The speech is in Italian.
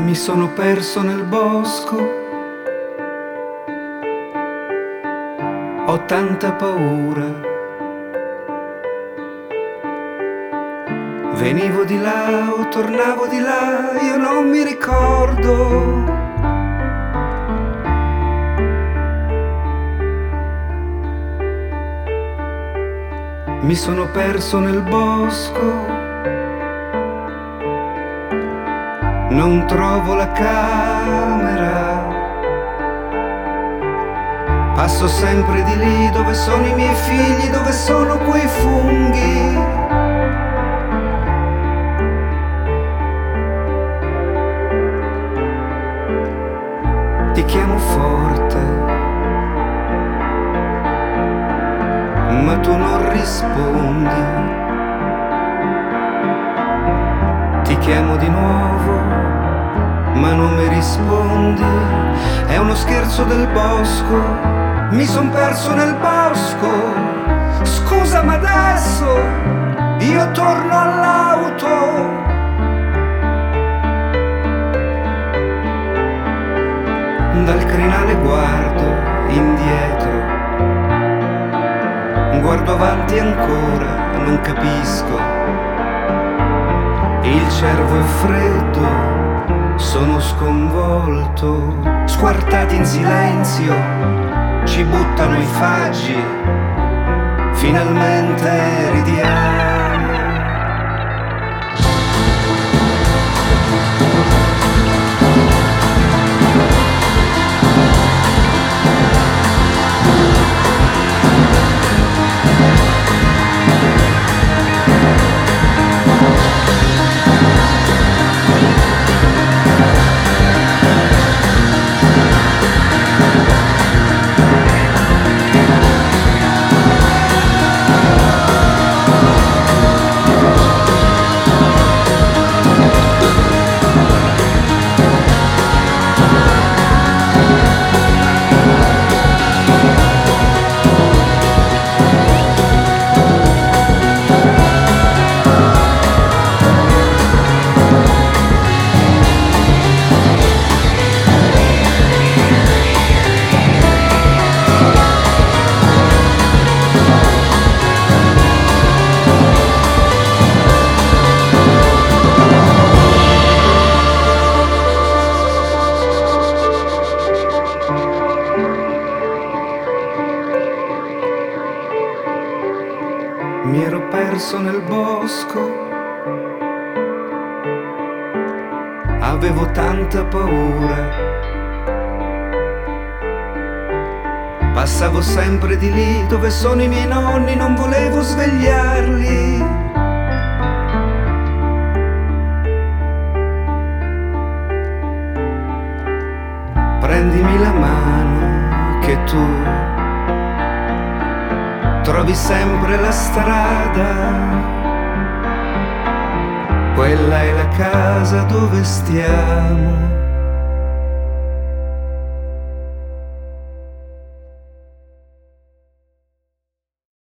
Mi sono perso nel bosco, ho tanta paura. Venivo di là o tornavo di là, io non mi ricordo. Mi sono perso nel bosco, non trovo la camera. Passo sempre di lì, dove sono i miei figli, dove sono quei funghi. Ti chiamo forte, ma tu non rispondi. Ti chiamo di nuovo, ma non mi rispondi. È uno scherzo del bosco, mi son perso nel bosco. Scusa, ma adesso io torno all'auto. Dal crinale guardo indietro, guardo avanti ancora, non capisco. Il cervo è freddo, sono sconvolto. Squartati in silenzio, ci buttano i faggi, finalmente ridiamo. Mi ero perso nel bosco, avevo tanta paura. Passavo sempre di lì, dove sono i miei nonni, non volevo svegliarli. Prendimi la mano che tu trovi sempre la strada, quella è la casa dove stiamo.